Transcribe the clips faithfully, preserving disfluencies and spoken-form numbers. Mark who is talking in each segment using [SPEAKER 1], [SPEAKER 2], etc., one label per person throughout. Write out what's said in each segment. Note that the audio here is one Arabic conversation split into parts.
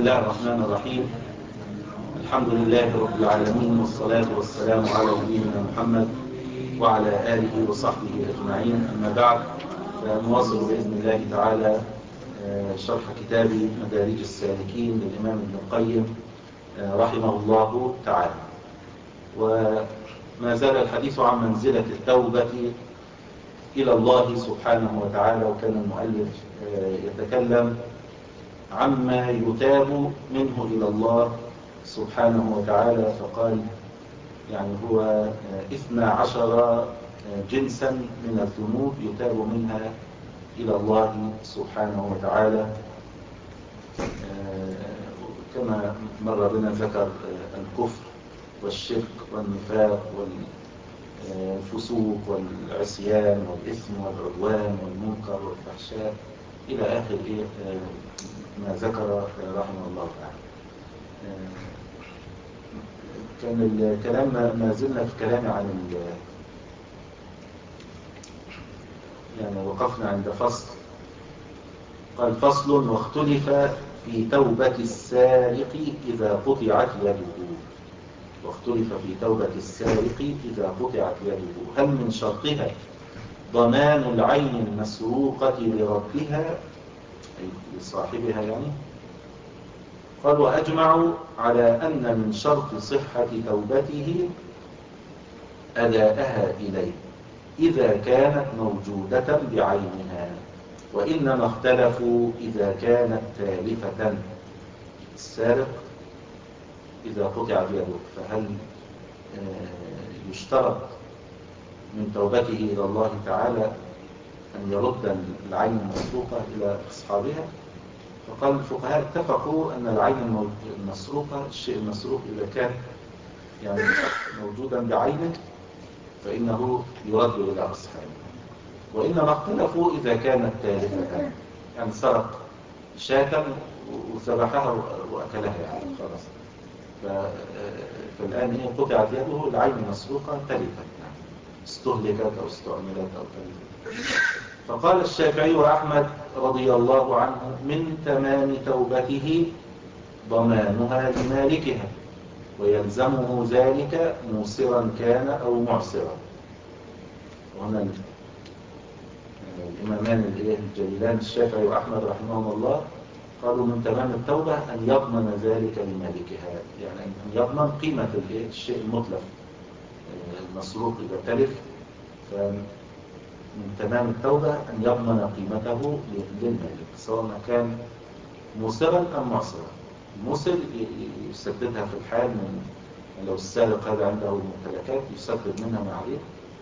[SPEAKER 1] الله الرحمن الرحيم. الحمد لله رب العالمين، والصلاة والسلام على نبينا محمد وعلى آله وصحبه أجمعين. أما بعد، فنواصل بإذن الله تعالى شرح كتاب مدارج السالكين للإمام ابن القيم رحمه الله تعالى. وما زال الحديث عن منزلة التوبة إلى الله سبحانه وتعالى، وكان المؤلف يتكلم عما يتاب منه إلى الله سبحانه وتعالى، فقال يعني هو اثنا عشر جنسا من الذنوب يتاب منها إلى الله سبحانه وتعالى. كما مر بنا ذكر الكفر والشرك والنفاق والفسوق والعصيان والإثم والعدوان والمنكر والفحشاء إلى آخر ما ذكر رحمه الله تعالى. كان الكلام ما زلنا في كلام عن يعني وقفنا عند فصل، قال فصل: واختلف في توبة السارق إذا قطعت يده. واختلف في توبة السارق إذا قطعت يده، هل من شرطها ضمان العين المسروقة لربها أي لصاحبها يعني؟ قال: وأجمعوا على أن من شرط صحة توبته أداءها إليه إذا كانت موجودة بعينها، وإنما اختلفوا إذا كانت تالفة. السارق إذا قطعت يده، فهل يشترط من توبته إلى الله تعالى أن يرد العين المسروقة إلى أصحابها؟ فقال الفقهاء اتفقوا أن العين المسروقة، الشيء المسروق إذا كان يعني موجودا بعينه فإنه يرد إلى أصحابه، وإنما اختلفوا إذا كانت تالفة، يعني سرق شاة وذبحها وأكلها يعني خلاص، فالآن هي قطعت يده، العين المسروقة تلفت يعني استهلكت أو استعملت أو تلفت. فقال الشافعي وأحمد رضي الله عنه: من تمام توبته ضمانها لمالكها، ويلزمه ذلك موسرا كان أو معسرا. وهنا الإمامان الجليلان الشافعي وأحمد رحمهم الله قالوا من تمام التوبة أن يضمن ذلك لمالكها، يعني أن يضمن قيمة الشيء المطلق المسروق إذا تلف، من تمام التوبة أن يضمن قيمته للمالك سواء كان موسرا أم معسرا. الموسر يسددها في الحال، من لو السارق هذا عنده ممتلكات يسدد منها ما عليه،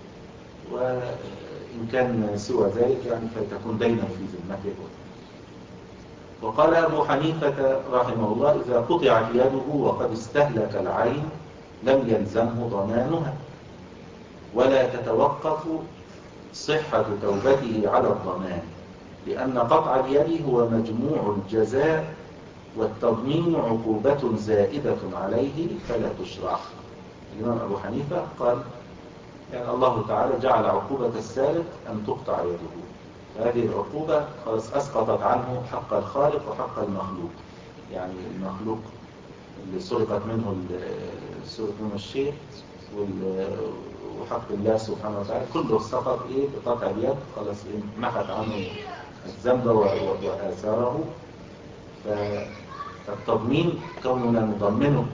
[SPEAKER 1] وإن كان سوى ذلك يعني فتكون دينا في ذمته. وقال أبو حنيفة رحمه الله: إذا قطعت يده وقد استهلك العين لم يلزمه ضمانها، ولا تتوقف صحة توبته على الضمان، لأن قطع اليد هو مجموع الجزاء، والتضمين عقوبة زائدة عليه فلا تشرع. الإمام أبو حنيفة قال يعني الله تعالى جعل عقوبة السارق أن تقطع يده، فهذه العقوبة خلاص أسقطت عنه حق الخالق وحق المخلوق، يعني المخلوق اللي سرقت منه سرق منه الشيء وحق الله سبحانه وتعالى كله سقط إيه بقطع اليد، خلاص إيه محت عنه الذنب وآثاره. فالتضمين كوننا نضمنه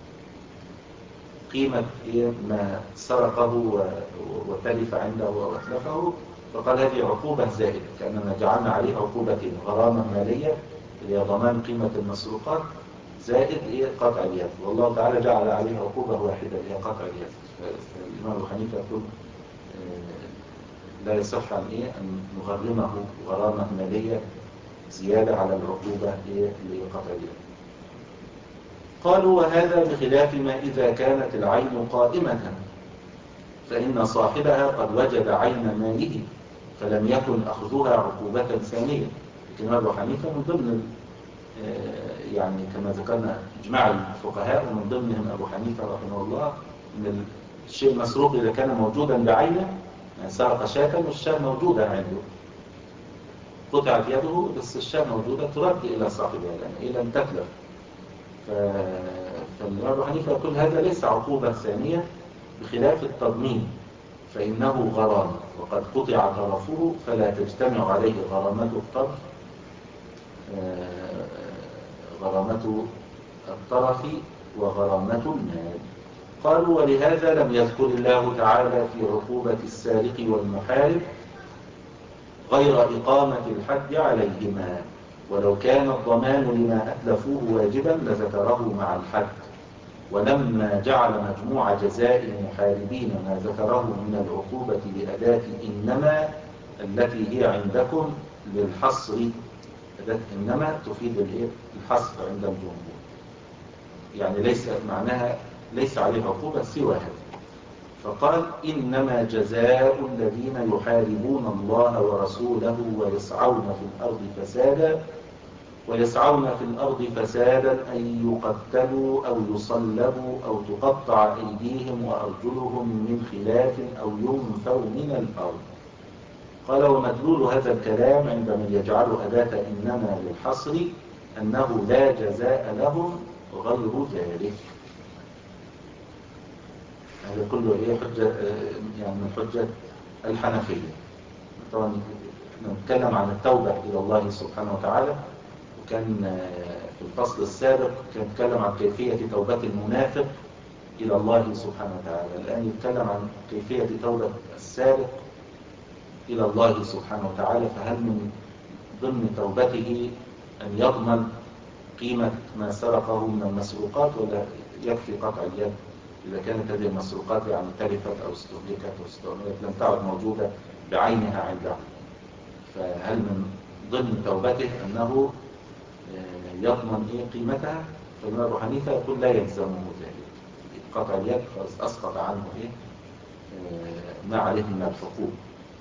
[SPEAKER 1] قيمة إيه ما سرقه وتلف عنده وأتلفه، فقال هذه عقوبة زائدة، كأننا جعلنا عليه عقوبتين: غرامة مالية اللي هي ضمان قيمة المسروقات، زائد إيه قطع اليد، والله تعالى جعل عليه عقوبة واحدة اللي هي قطع اليد. فالإمام أبو حنيفة يقول لا يصح عن إيه أن نغرمه غرامة مالية زيادة على العقوبة إيه اللي هي قطع اليد. قالوا: وهذا بخلاف ما إذا كانت العين قائمة، فإن صاحبها قد وجد عين ماله فلم يكن أخذها عقوبة ثانية. لكن أبو حنيفة من ضمن يعني كما ذكرنا إجماع الفقهاء ومن ضمنهم أبو حنيفة رحمه الله أن الشيء المسروق إذا كان موجودا بعينه، يعني سرق شاة والشاة موجودة عنده، قطعت يده بس الشاة موجودة، ترد إلى صاحبها لأن إيه لم تتلف، فالإمام أبو حنيفة يقول هذا ليس عقوبة ثانية بخلاف التضمين، فإنه غرامة وقد قطع طرفه فلا تجتمع عليه غرامة الطرف غرامة الطرف وغرامة المال. قالوا ولهذا لم يذكر الله تعالى في عقوبة السارق والمحارب غير إقامة الحد عليهما، ولو كان الضمان لما أتلفوه واجبا لذكره مع الحد. ولما جعل مجموع جزاء المحاربين ما ذكره من العقوبة بأداة إنما التي هي عندكم للحصر، أداة إنما تفيد الحصر عند الجمهور، يعني ليس معناها ليس عليه عقوبة سوى هذا. فقال إنما جزاء الذين يحاربون الله ورسوله ويسعون في الأرض فسادا ويسعون في الأرض فسادا أن يقتلوا أو يصلبوا أو تقطع أيديهم وأرجلهم من خلاف أو ينفوا من الأرض. قال ومدلول هذا الكلام عند من يجعل أداة إنما للحصر أنه لا جزاء لهم غير ذلك. هذا كله إيه حجة يعني من حجة الحنفية. طبعا نتكلم عن التوبة إلى الله سبحانه وتعالى، وكان في الفصل السابق كان يتكلم عن كيفية توبة المنافق إلى الله سبحانه وتعالى. الآن يتكلم عن كيفية توبة السارق إلى الله سبحانه وتعالى. فهل من ضمن توبته أن يضمن قيمة ما سرقه من المسروقات، ولا يكفي قطع اليد إذا كانت هذه المسروقات يعني تلفت أو استهلكت أو استعملت لم تعد موجودة بعينها عنده؟ فهل من ضمن توبته أنه يضمن إيه قيمتها؟ فالإمام أبو حنيفة يقول لا يلزمه ذلك، قطع اليد خلاص أسقط عنه إيه ما عليه من الحقوق.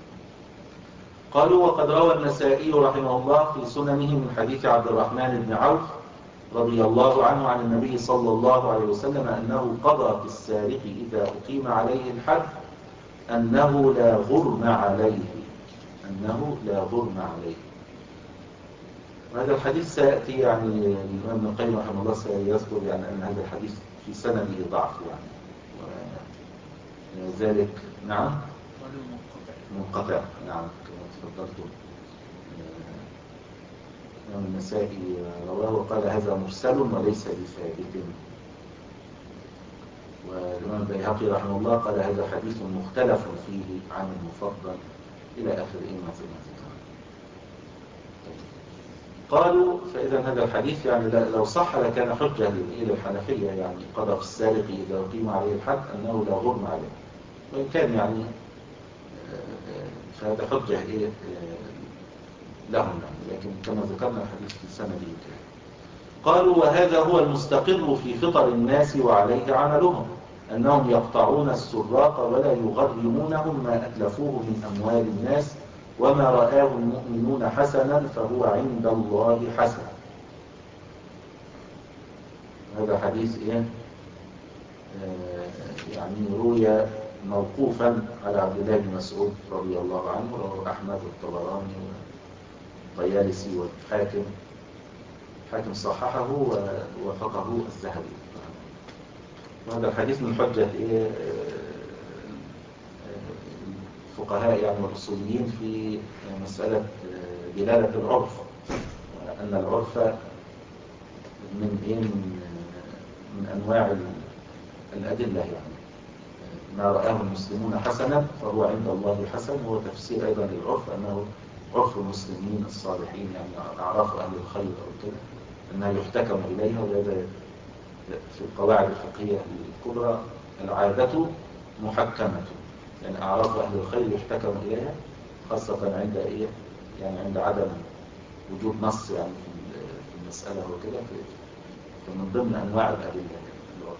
[SPEAKER 1] قالوا وقد روى النسائي رحمه الله في سننه من حديث عبد الرحمن بن عوف رضي الله عنه عن النبي صلى الله عليه وسلم أنه قضى في السارق إذا أقيم عليه الحد أنه لا غرم عليه، أنه لا غرم عليه. وهذا الحديث سيأتي يعني الإمام ابن القيم رحمه الله سيذكر يعني أن هذا الحديث في سنده ضعف يعني، وذلك نعم منقطع. نعم كما تفضلتم. الإمام النسائي رواه وقال هذا مرسل وليس بثابت. والإمام البيهقي رحمه الله قال هذا حديث مختلف فيه عن المفضل إلى آخر إمة ذكر. قالوا فإذا هذا الحديث يعني لو صح لكان حجة إلى الحنفية، يعني قضى في السارق إذا أقيم عليه الحد أنه لا غرم عليه، وإن كان يعني فهذا حجة إيه لهم يعني، لكن كما ذكرنا الحديث في سنة كده. قالوا وهذا هو المستقر في فطر الناس وعليه عملهم، أنهم يقطعون السراق ولا يغرمونهم ما أتلفوه من أموال الناس، وما رآه المؤمنون حسنا فهو عند الله حسن. هذا حديث إيه؟ آه يعني روي موقوفا على عبد الله بن مسعود رضي الله عنه، رواه أحمد والطبراني والطيالسي والحاكم. الحاكم صححه ووافقه الذهبي. وهذا الحديث من حجة إيه الفقهاء يعني والأصوليين في مسألة دلالة العرف، أن العرف من إيه من أنواع الأدلة، يعني ما رآه المسلمون حسنا فهو عند الله حسن. هو تفسير أيضا للعرف أنه عرف المسلمين الصالحين، يعني أعراف أهل الخير أو كده أنها يحتكم إليها. وهذا في القواعد الفقهية الكبرى العادة محكمة، يعني أعراف أهل الخير يحتكم إليها، خاصة عند إيه يعني عند عدم وجود نص يعني في المسألة وكده، فمن ضمن أنواع الأدلة العرف.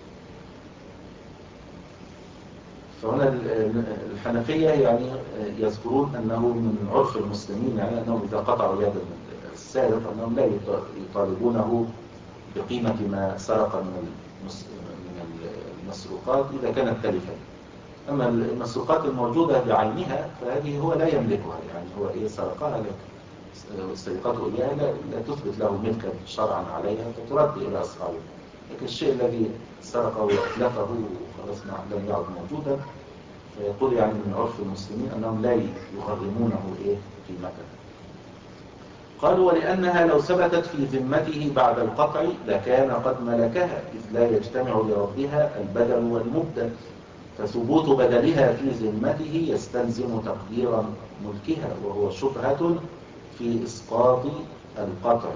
[SPEAKER 1] فهنا الحنفية يعني يذكرون أنه من عرف المسلمين، يعني أنهم إذا قطعوا يد السارق أنهم لا يطالبونه بقيمة ما سرق من المسروقات إذا كانت تلفا. أما المسروقات الموجودة بعينها فهذه هو لا يملكها، يعني هو إيه سرقها لك سرقته إياها لا, لا تثبت له ملكا شرعا عليها فترد إلى أصحابه. لكن الشيء الذي سرقه وأتلفه وخلاص لم يعد موجودا فيقول يعني من عرف المسلمين أنهم لا يغرمونه إيه قيمته. قالوا ولأنها لو ثبتت في ذمته بعد القطع لكان قد ملكها إذ لا يجتمع لربها البدل والمبدل، فثبوت بدلها في ذمته يستلزم تقدير ملكها وهو شبهة في إسقاط القطع.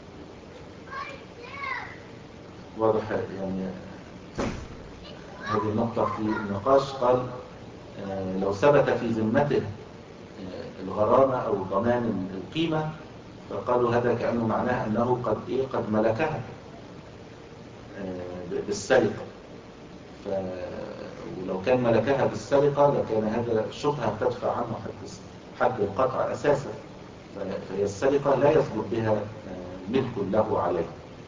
[SPEAKER 1] واضح يعني هذه النقطة في النقاش. قال آه لو ثبت في ذمته آه الغرامة أو ضمان القيمة فقالوا هذا كأنه معناه أنه قد إيه قد ملكها آه بالسرقة. ف ولو كان ملكها بالسرقة لكان هذا شبهة تدفع عنه حد حد القطع أساسا. فهي السرقة لا يثبت بها آه ملك له عليه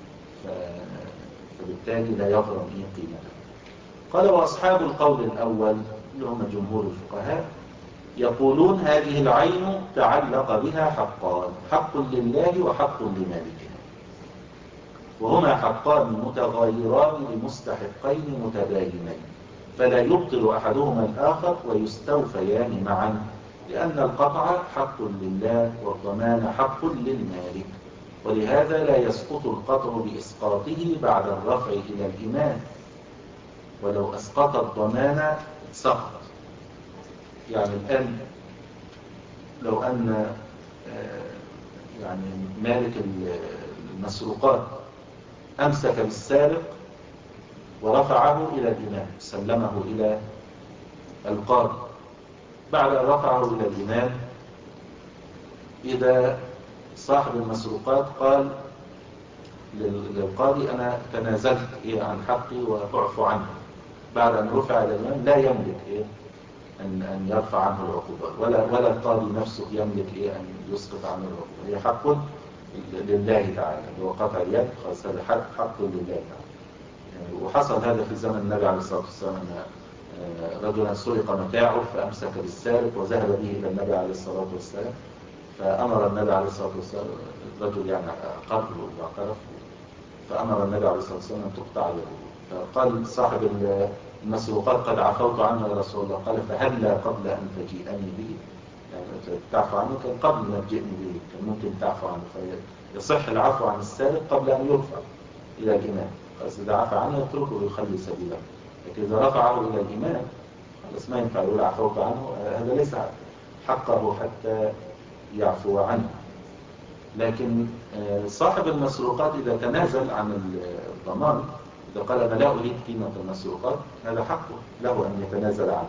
[SPEAKER 1] فبالتالي لا يغرم إيه قيمته. قال وأصحاب القول الأول اللي هم جمهور الفقهاء يقولون هذه العين تعلق بها حقان، حق لله وحق لمالكها، وهما حقان متغايران لمستحقين متباينين، فلا يبطل أحدهما الآخر ويستوفيان معا، لأن القطع حق لله والضمان حق للمالك، ولهذا لا يسقط القطع بإسقاطه بعد الرفع إلى الإمام، ولو أسقط الضمان سقط. يعني الآن لو أن يعني مالك المسروقات أمسك بالسارق ورفعه إلى الإمام سلمه إلى القاضي، بعد أن رفعه إلى الإمام إذا صاحب المسروقات قال للقاضي أنا تنازلت إيه عن حقي وأعفو عنه، بعد أن رفع إلى الإمام لا يملك إيه أن أن يرفع عنه العقوبة، ولا ولا القاضي نفسه يملك إيه أن يسقط عنه العقوبة. هي حق لله تعالى، اللي هو قطع اليد خلاص هذا حق حق لله تعالى. يعني وحصل هذا في زمن النبي عليه الصلاة والسلام أن رجلا سرق متاعه فأمسك بالسارق وذهب به إلى النبي عليه الصلاة والسلام، فأمر النبي عليه الصلاة والسلام الرجل يعني أقر واعترف، فأمر النبي عليه الصلاة والسلام أن تقطع يده، فقال صاحب المسروقات قد عفوت عنه يا رسول الله، قال فهلا قبل أن تجيئني به، يعني تعفو عنه كان قبل ما تجيئني به كان ممكن تعفو عنه، فيصح العفو عن السارق قبل أن يرفع إلى الإمام. خلاص إذا عفى عنه يتركه ويخلي سبيله، لكن إذا رفعه إلى الإمام خلاص ما ينفع يقول عفوت عنه، هذا ليس حقه حتى يعفو عنه. لكن صاحب المسروقات إذا تنازل عن الضمان، إذا قال أنا لا أريد قيمة المسروقات، هذا حقه له أن يتنازل عنه.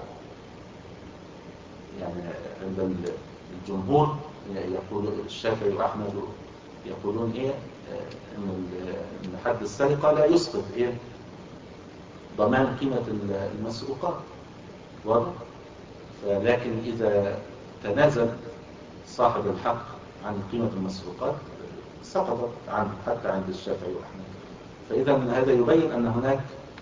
[SPEAKER 1] يعني عند الجمهور يقول الشافعي وأحمد يقولون إيه إن حد السرقة لا يسقط إيه ضمان قيمة المسروقات، واضح؟ لكن إذا تنازل صاحب الحق عن قيمة المسروقات سقطت عنه حتى عند الشافعي وأحمد. فإذا هذا يبين أن هناك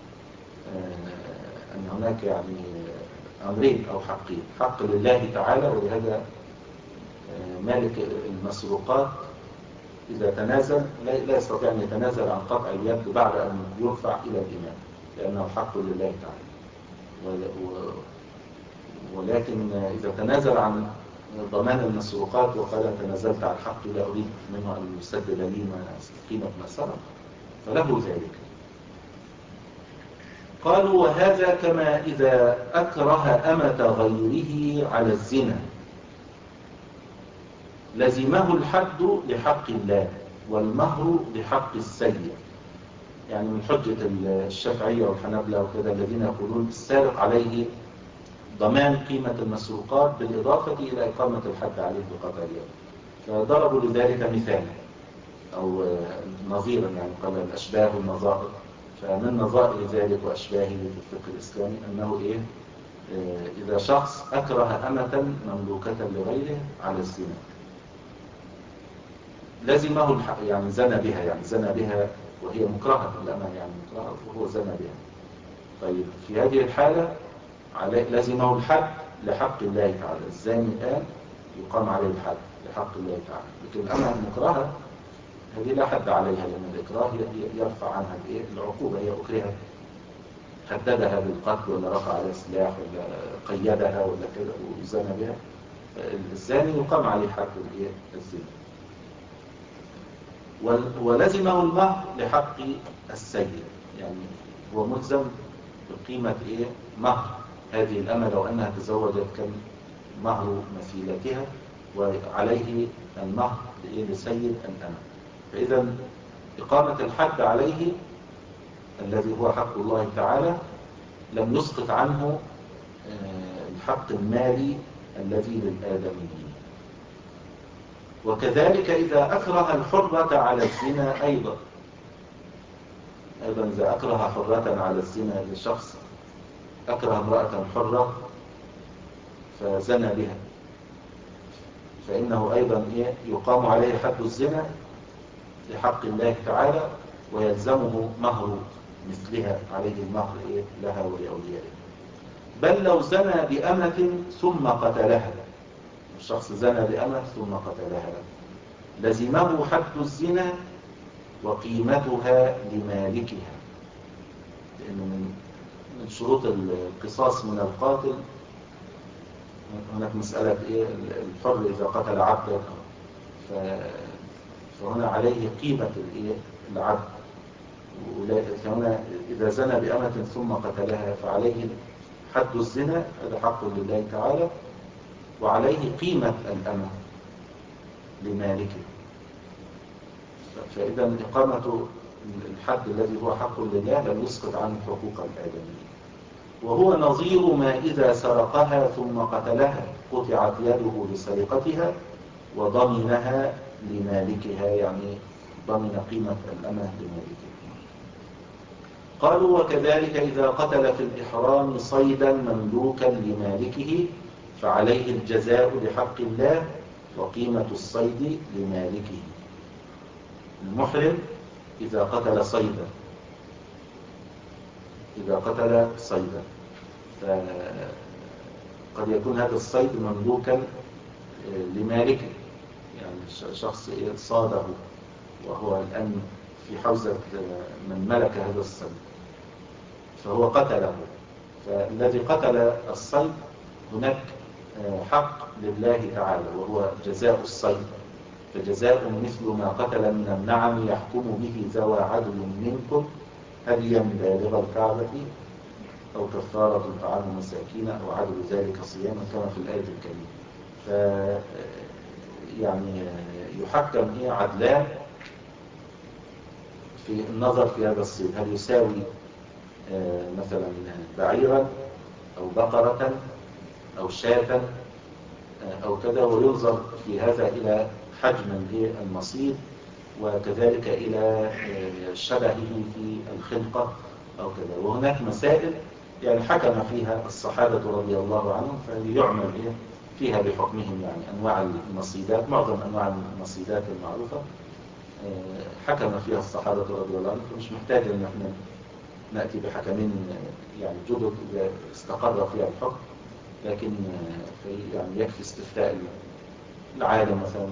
[SPEAKER 1] أن هناك يعني أمرين أو حقين، حق لله تعالى، ولهذا مالك المسروقات إذا تنازل لا يستطيع أن يتنازل عن قطع اليد بعد أن يرفع إلى الإمام، لأنه حق لله تعالى. ولكن إذا تنازل عن ضمان المسروقات وقال تنازلت عن حقي لا أريد منه أن يسدد لي قيمة ما سرق فله ذلك. قالوا وهذا كما إذا أكره أمة غيره على الزنا لزمه الحد لحق الله والمهر لحق السيد. يعني من حجة الشافعية والحنابلة وكذا الذين يقولون السارق عليه ضمان قيمة المسروقات بالإضافة إلى إقامة الحد عليه بقطع اليد، فضربوا لذلك مثالا أو نظيرا، يعني قال الأشباه والنظائر. فمن نظائر ذلك وأشباهه في الفقه الإسلامي أنه إيه إذا شخص أكره أمة مملوكة لغيره على الزنا لزمه الحق، يعني زنى بها يعني زنى بها وهي مكرهة الأمة يعني مكرهة وهو زنى بها. طيب في هذه الحالة لزمه الحد لحق الله تعالى، الزاني الآن يقام عليه الحد لحق الله تعالى. لكن الأمة المكرهة هذه لا حد عليها، لأن الإكراه يرفع عنها العقوبة، هي أكرهت، هددها بالقتل ولا رفع عليها سلاح ولا قيدها ولا كذا وزنى بها، الزاني يقام عليه حد الزنا. ولزمه المهر لحق السيد، يعني هو ملزم بقيمة إيه؟ مهر هذه الأمة لو أنها تزوجت كان مهر مثيلتها، وعليه المهر لسيد الأمة. فإذا إقامة الحد عليه الذي هو حق الله تعالى لم يسقط عنه الحق المالي الذي للآدميين. وكذلك إذا أكره الحرة على الزنا أيضا أيضا إذا أكره حرة على الزنا لشخص، أكره امرأة حرة فزنى بها، فإنه أيضا يقام عليه حد الزنا لحق الله تعالى، ويلزمه مهر مثلها، عليه المهر لها ولأوليائها. بل لو زنى بأمة ثم قتلها، الشخص زنى بأمة ثم قتلها، لزمه حد الزنا وقيمتها لمالكها، لأن من شروط القصاص من القاتل هناك مسألة إيه؟ الحر إذا قتل عبدا فهنا عليه قيمة العبد، فهنا إذا زنى بأمة ثم قتلها فعليه حد الزنا، هذا حق لله تعالى، وعليه قيمة الأمة لمالكه. فإذا إقامة الحد الذي هو حق لله لم يسقط عنه حقوق الآدميين. وهو نظير ما إذا سرقها ثم قتلها قطعت يده لسرقتها وضمنها لمالكها، يعني ضمن قيمة الأمة لمالكها. قالوا وكذلك إذا قتل في الإحرام صيدا مملوكا لمالكه فعليه الجزاء لحق الله وقيمة الصيد لمالكه. المحرم إذا قتل صيدا إذا قتل صيدا قد يكون هذا الصيد مملوكا لمالكه، يعني شخص صاده وهو الآن في حوزة من ملك هذا الصيد فهو قتله، فالذي قتل الصيد هناك حق لله تعالى وهو جزاء الصيد، فجزاء مثل ما قتل من النعم يحكم به ذوى عدل منكم هديا بالغ الكعبة أو كفارة طعام مساكين أو عدل ذلك صياما كما في الآية الكريمة. ف يعني يحكم إيه عدلان في النظر في هذا الصيد، هل يساوي مثلا بعيرا أو بقرة أو شاة أو كذا، وينظر في هذا إلى حجم المصيد وكذلك إلى شبهه في الخلقة أو كذا. وهناك مسائل يعني حكم فيها الصحابة رضي الله عنهم فيعمل فيها بحكمهم، يعني أنواع المصيدات، معظم أنواع المصيدات المعروفة حكم فيها الصحابة رضي الله عنهم، فمش محتاج أن احنا نأتي بحكمين يعني جدد إذا استقر فيها الحكم، لكن في يعني يكفي استفتاء العالم مثلا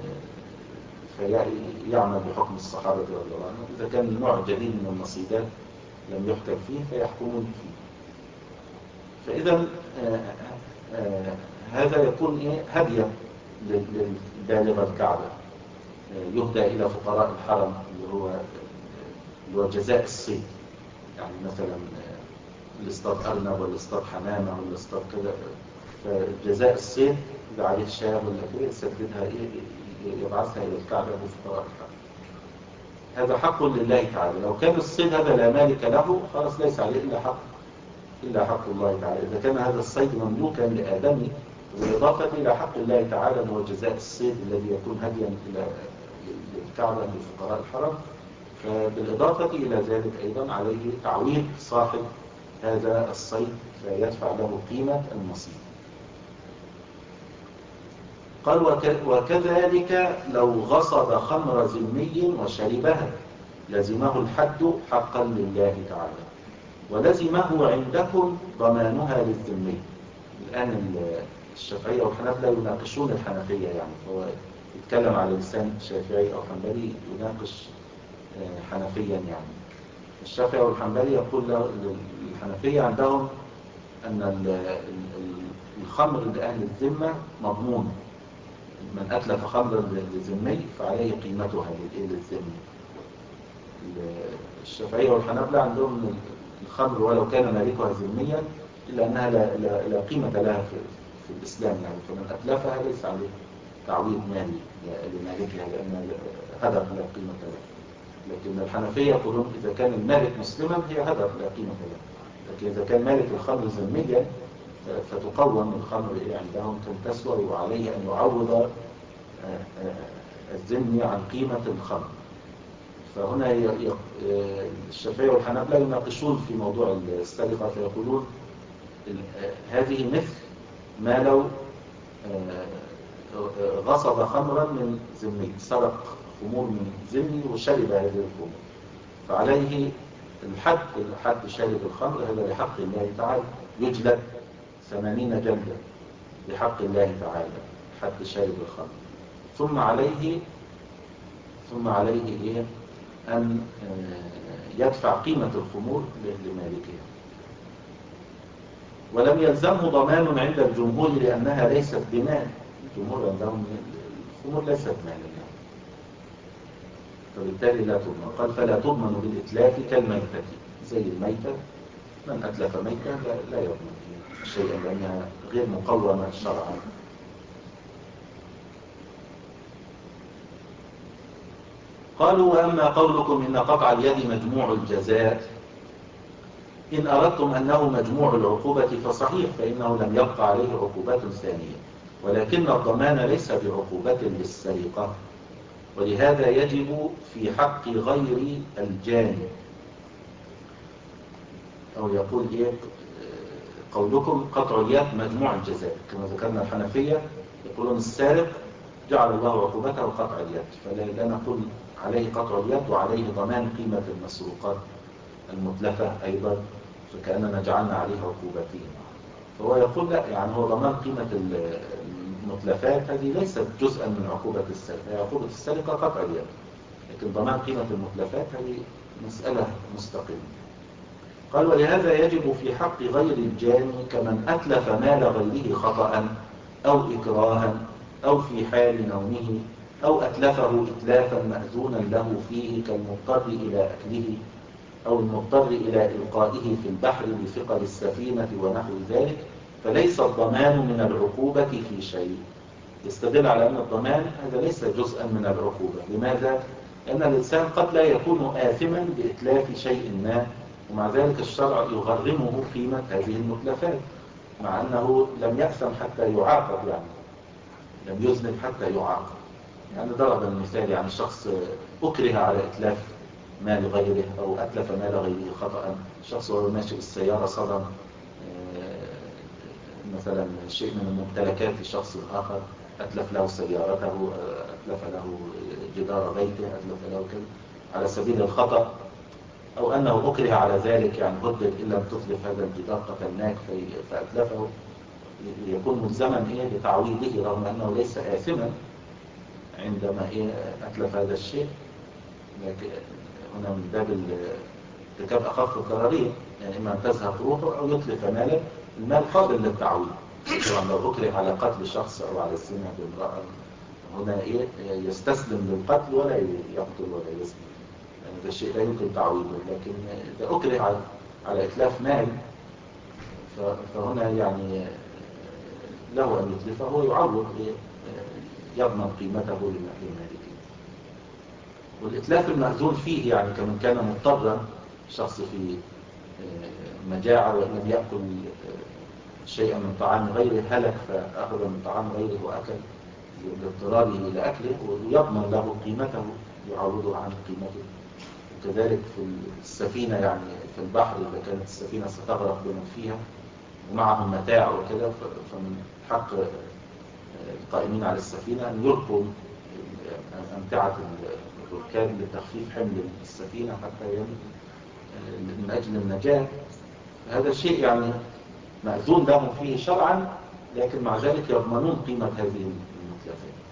[SPEAKER 1] فيعمل بحكم الصحابة رضي الله عنهم. إذا كان نوع جديد من المصيدات لم يحكم فيه فيحكمون فيه. فإذا آآ آآ هذا يكون إيه هديا للبالغ الكعبة، يهدى إلى فقراء الحرم اللي هو اللي هو جزاء الصيد، يعني مثلا اللي اصطاد أرنب ولا اصطاد حمامة ولا اصطاد كذا، فجزاء الصيد إذا عليه شاب ولا كذا يسددها إيه يبعثها إلى الكعبة لفقراء الحرم. هذا حق لله تعالى. لو كان الصيد هذا لا مالك له خلاص ليس عليه إلا حق إلا حق الله تعالى. إذا كان هذا الصيد مملوكا لآدمي بالإضافة إلى حق الله تعالى هو جزاء الصيد الذي يكون هديا إلى الكعبة لفقراء الحرم، فبالإضافة إلى ذلك أيضا عليه تعويض صاحب هذا الصيد فيدفع له قيمة المصيد. قال وكذلك لو غصب خمر ذمي وشربها لزمه الحد حقا لله تعالى، ولزمه عندكم ضمانها للذمي. الآن الشافعية والحنابلة يناقشون الحنفية، يعني هو يتكلم على لسان شافعي أو حنبلي يناقش حنفيا يعني. الشافعي والحنبلي يقول الحنفية عندهم أن الخمر لأهل الذمة مضمون، من أتلف خمرا للذمي فعليه قيمتها للذمي. الشافعية والحنابلة عندهم الخمر ولو كان مالكها ذميا إلا أنها لا, لا, لا قيمة لها في, في الإسلام يعني، فمن أتلفها ليس عليه تعويض مالي لمالكها لأن هدر لا قيمة له. لكن الحنفية يقولون إذا كان المالك مسلما هي هدر لا قيمة له، لكن إذا كان مالك الخمر ذميا فتقوم الخمر عندهم كم تسوى وعليه أن يعوض الذمي عن قيمة الخمر. فهنا الشافعية والحنابلة يناقشون في موضوع السرقة فيقولون هذه مثل ما لو غصب خمرا من ذمي، سرق خمور من ذمي وشرب هذه الخمور فعليه الحد، الحد شارب الخمر هذا لحق الله تعالى يجلد ثمانين جلدة لحق الله تعالى حد شارب الخمر، ثم عليه ثم عليه إيه أن يدفع قيمة الخمور لمالكها. ولم يلزمه ضمان عند الجمهور لأنها ليست بمال، الجمهور عندهم الخمور ليست مالا فبالتالي لا تضمن. قال فلا تضمن بالإتلاف كالميتة، زي الميتة من أتلف ميتة لا, لا يضمن شيئا لأنها غير مقومة شرعا. قالوا وأما قولكم إن قطع اليد مجموع الجزاء إن أردتم أنه مجموع العقوبة فصحيح، فإنه لم يبقى عليه عقوبات ثانية، ولكن الضمان ليس بعقوبة للسرقة، ولهذا يجب في حق غير الجاني. أو يقول إيه قولكم قطع اليد مجموع الجزاء، كما ذكرنا الحنفية يقولون السارق جعل الله عقوبته قطع اليد، فلا نقول عليه قطع اليد وعليه ضمان قيمة المسروقات المتلفة أيضا، فكأننا جعلنا عليه عقوبتين. فهو يقول لا، يعني هو ضمان قيمة المتلفات هذه ليست جزءا من عقوبة السرقة، عقوبة السرقة قطع اليد، لكن ضمان قيمة المتلفات هذه مسألة مستقلة. قال ولهذا يجب في حق غير الجاني كمن أتلف مال غيره خطأ أو إكراها أو في حال نومه أو أتلفه إتلافا مأذونا له فيه كالمضطر إلى أكله أو المضطر إلى إلقائه في البحر بثقل السفينة ونحو ذلك، فليس الضمان من العقوبة في شيء. يستدل على أن الضمان هذا ليس جزءا من العقوبة. لماذا؟ لأن الإنسان قد لا يكون آثما بإتلاف شيء ما، ومع ذلك الشرع يغرمه قيمة هذه المتلفات مع أنه لم يأثم حتى يعاقب، يعني لم يذنب حتى يعاقب. يعني ضرب المثال، يعني شخص أكره على إتلاف مال غيره أو أتلف مال غيره خطأ، شخص وهو ماشي بالسيارة صدم مثلا شيء من الممتلكات لشخص آخر، أتلف له سيارته، أتلف له جدار بيته، أتلف له كذا على سبيل الخطأ، أو أنه أكره على ذلك، يعني هدد إن لم تتلف هذا الجدار قتلناك فأتلفه، يكون ملزما إيه بتعويضه رغم أنه ليس آثما عندما إيه أتلف هذا الشيء. لكن هنا من باب ارتكاب أخف الضررين، يعني إما أن تزهق روحه أو يتلف مالا، المال قابل للتعويض. طبعا لو أكره على قتل شخص أو على الزنا بامرأة هنا إيه يستسلم للقتل ولا يقتل ولا يسلم، يعني هذا الشيء لا يمكن تعويضه. لكن إذا أكره على, على إتلاف مال فهنا يعني له أن يتلفه ويعوض يضمن قيمته لمالكه. والإتلاف المأذون فيه يعني كمن كان مضطرا، شخص في مجاعة ولم يأكل شيئا من طعام غيره، هلك فأخذ من طعام غيره وأكل لاضطراره إلى أكله ويضمن له قيمته يعوضه عن قيمته. وكذلك في السفينة، يعني في البحر إذا كانت السفينة ستغرق بمن فيها ومعهم متاع وكذا، فمن حق القائمين على السفينة أن يلقوا أمتعة الركاب لتخفيف حمل السفينة حتى من أجل النجاة. هذا الشيء يعني مأذون لهم فيه شرعا، لكن مع ذلك يضمنون قيمة هذه المتلفات.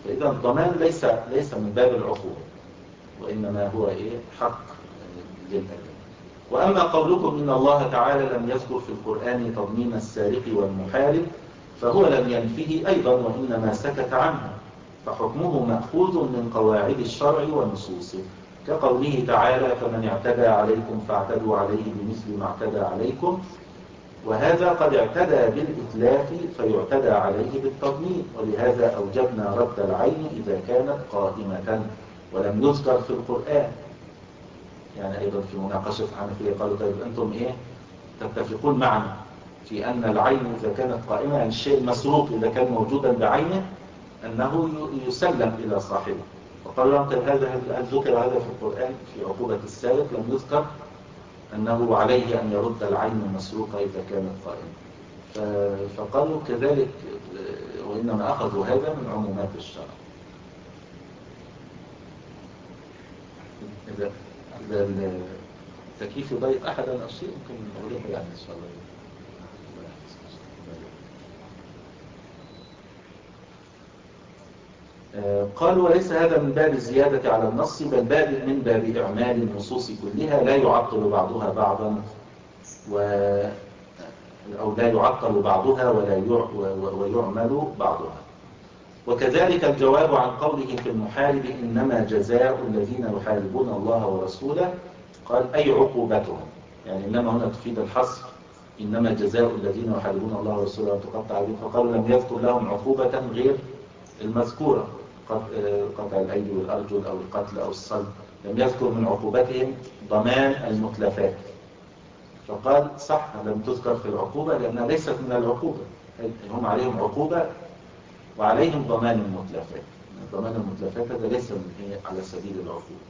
[SPEAKER 1] فإذا الضمان ليس ليس من باب العقوبة، وإنما هو إيه حق للأداء. وأما قولكم إن الله تعالى لم يذكر في القرآن تضمين السارق والمحارب فهو لم ينفه أيضا وإنما سكت عنه، فحكمه مأخوذ من قواعد الشرع ونصوصه، كقوله تعالى فمن اعتدى عليكم فاعتدوا عليه بمثل ما اعتدى عليكم، وهذا قد اعتدى بالإتلاف فيعتدى عليه بالتضمين، ولهذا أوجبنا رد العين إذا كانت قائمة ولم يذكر في القرآن. يعني أيضا في مناقشة حنفية قالوا طيب أنتم إيه تتفقون معنا في أن العين إذا كانت قائمة، يعني الشيء المسروق إذا كان موجودا بعينه أنه يسلم إلى صاحبه، وقالوا لهم طيب هذا هل ذكر هذا في القرآن في عقوبة السارق؟ لم يذكر أنه عليه أن يرد العين المسروقة إذا كانت قائمة. فقالوا كذلك، وإنما أخذوا هذا من عمومات الشرع. إذا إذا التكييف يضايق أحدا أو شيء ممكن نغلقه يعني إن شاء الله. قالوا وليس هذا من باب الزيادة على النص، بل باب من باب إعمال النصوص كلها لا يعطل بعضها بعضا و... أو لا يعطل بعضها ولا يع... ويعمل بعضها. وكذلك الجواب عن قوله في المحارب إنما جزاء الذين يحاربون الله ورسوله، قال أي عقوبتهم، يعني إنما هنا تفيد الحصر، إنما جزاء الذين يحاربون الله ورسوله وتقطع بهم، فقالوا لم يذكر لهم عقوبة غير المذكورة، قطع الأيدي والأرجل أو القتل أو الصلب، لم يذكر من عقوبتهم ضمان المتلفات، فقال صح لم تذكر في العقوبة لأنها ليست من العقوبة، هم عليهم عقوبة وعليهم ضمان المتلفات. ضمان المتلفات هذا ليس من على سبيل العقوبة،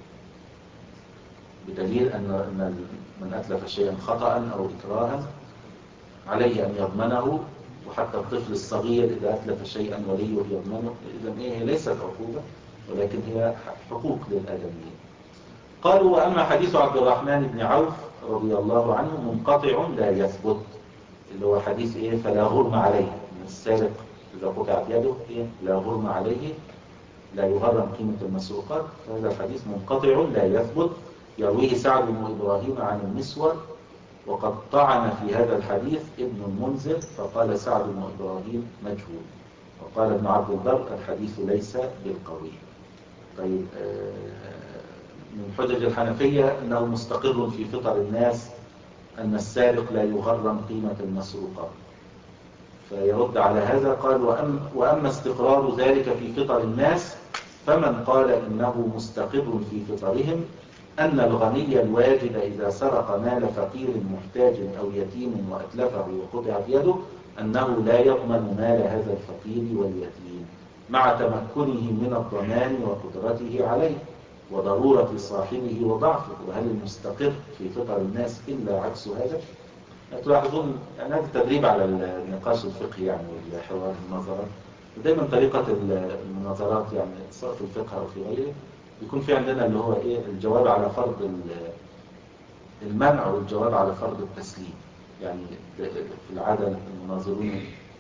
[SPEAKER 1] بدليل أن من أتلف شيئا خطأ أو إكراها عليه أن يضمنه، وحتى الطفل الصغير إذا أتلف شيئا وليه يضمنه. إذن هي ليست عقوبة ولكن هي حقوق للآدميين. قالوا وأما حديث عبد الرحمن بن عوف رضي الله عنه منقطع لا يثبت، اللي هو حديث إيه فلا غرم عليه، من السارق إذا قطعت يده إيه لا غرم عليه، لا يغرم قيمة المسروقات، فهذا الحديث منقطع لا يثبت، يرويه سعد بن إبراهيم عن المسور، وقد طعن في هذا الحديث ابن المنذر فقال سعد بن إبراهيم مجهول، وقال ابن عبد البر الحديث ليس بالقوي. طيب من حجج الحنفية أنه مستقر في فطر الناس أن السارق لا يغرم قيمة المسروقات، فيرد على هذا قال وأم وأما استقرار ذلك في فطر الناس فمن قال إنه مستقر في فطرهم أن الغني الواجد إذا سرق مال فقير محتاج أو يتيم وأتلفه وقطعت يده أنه لا يضمن مال هذا الفقير واليتيم مع تمكنه من الضمان وقدرته عليه وضرورة صاحبه وضعفه. وهل المستقر في فطر الناس إلا عكس هذا؟ تلاحظون يعني هذا التدريب على النقاش الفقهي يعني والحوار المناظرات، ودايما طريقة المناظرات يعني سواء في الفقه أو في غيره يكون في عندنا اللي هو إيه الجواب على فرض المنع والجواب على فرض التسليم. يعني في العادة المناظرون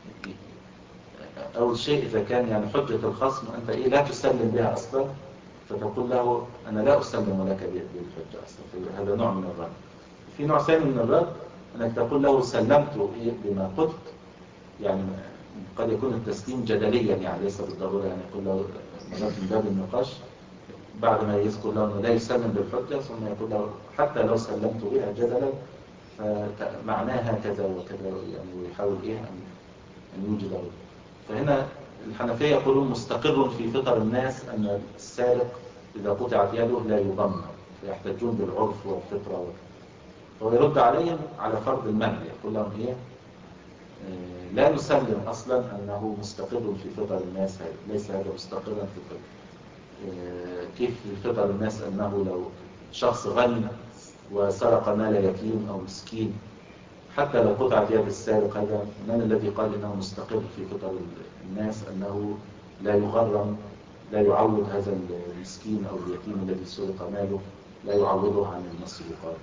[SPEAKER 1] أول شيء إذا كان يعني حجة الخصم أنت إيه لا تسلم بها أصلا، فتقول له أنا لا أسلم لك بالحجة أصلا، هذا نوع من الرد. في نوع ثاني من الرد أنك تقول له سلمت إيه بما قلت، يعني قد يكون التسليم جدليا يعني ليس بالضرورة، يعني يقول له مرات من باب النقاش بعد ما يذكر له أنه لا يسلم بالحجة ثم يقول له حتى لو سلمت بها جدلا فمعناها كذا وكذا، يعني ويحاول إيه أن يوجد له. فهنا الحنفية يقولون مستقر في فطر الناس أن السارق إذا قطعت يده لا يضمن، فيحتجون بالعرف والفطرة، فهو يرد عليهم على فرض المنع، يقول لهم إيه لا نسلم أصلا أنه مستقر في فطر الناس، هذا ليس هذا مستقرا في فطر. كيف في فطر الناس أنه لو شخص غني وسرق مال يتيم أو مسكين حتى لو قطعت يد السارق، هذا من الذي قال إنه مستقر في فطر الناس أنه لا يغرم، لا يعوض هذا المسكين أو اليتيم الذي سرق ماله، لا يعوضه عن المسروقات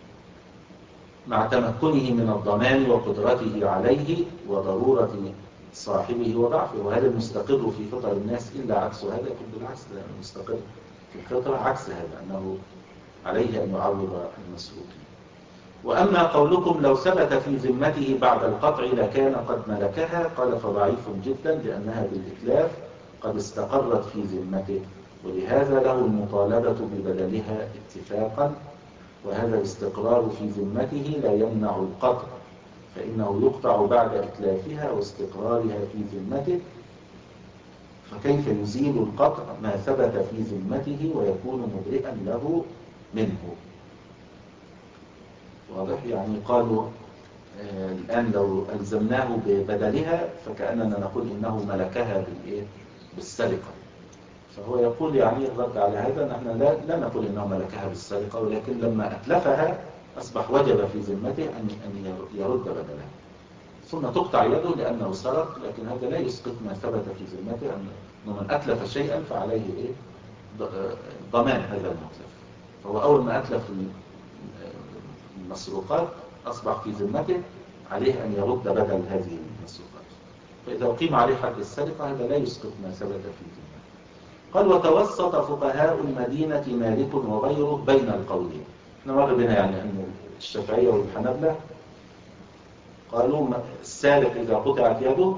[SPEAKER 1] مع تمكنه من الضمان وقدرته عليه وضرورة صاحبه وضعفه. وهذا المستقر في فطر الناس إلا عكس هذا، يكون بالعكس، لأن المستقر في الفطرة عكس هذا، أنه عليه أن يعوض المسروقين. وأما قولكم لو ثبت في ذمته بعد القطع لكان قد ملكها، قال فضعيف جدا، لأنها بالإتلاف قد استقرت في ذمته، ولهذا له المطالبة ببدلها اتفاقا، وهذا الاستقرار في ذمته لا يمنع القطع، فإنه يقطع بعد إتلافها واستقرارها في ذمته، فكيف يزيل القطع ما ثبت في ذمته ويكون مبرئا له منه؟ واضح؟ يعني قالوا آه الآن لو ألزمناه ببدلها فكأننا نقول إنه ملكها بالإيه؟ بالسرقة. فهو يقول يعني الرد على هذا نحن لا, لا نقول إنه ملكها بالسرقة، ولكن لما أتلفها أصبح وجب في ذمته أن أن يرد بدلها، ثم تقطع يده لأنه سرق، لكن هذا لا يسقط ما ثبت في ذمته، أن من أتلف شيئا فعليه إيه؟ ضمان هذا المتلف. فهو أول ما أتلف المسروقات أصبح في ذمته عليه أن يرد بدل هذه المسروقات. فإذا أقيم عليه حد السرقة هذا لا يسقط ما ثبت في ذمته. قال وتوسط فقهاء المدينة مالك وغيره بين القولين. احنا مر بنا يعني أن الشافعية والحنابلة قالوا السارق إذا قطعت يده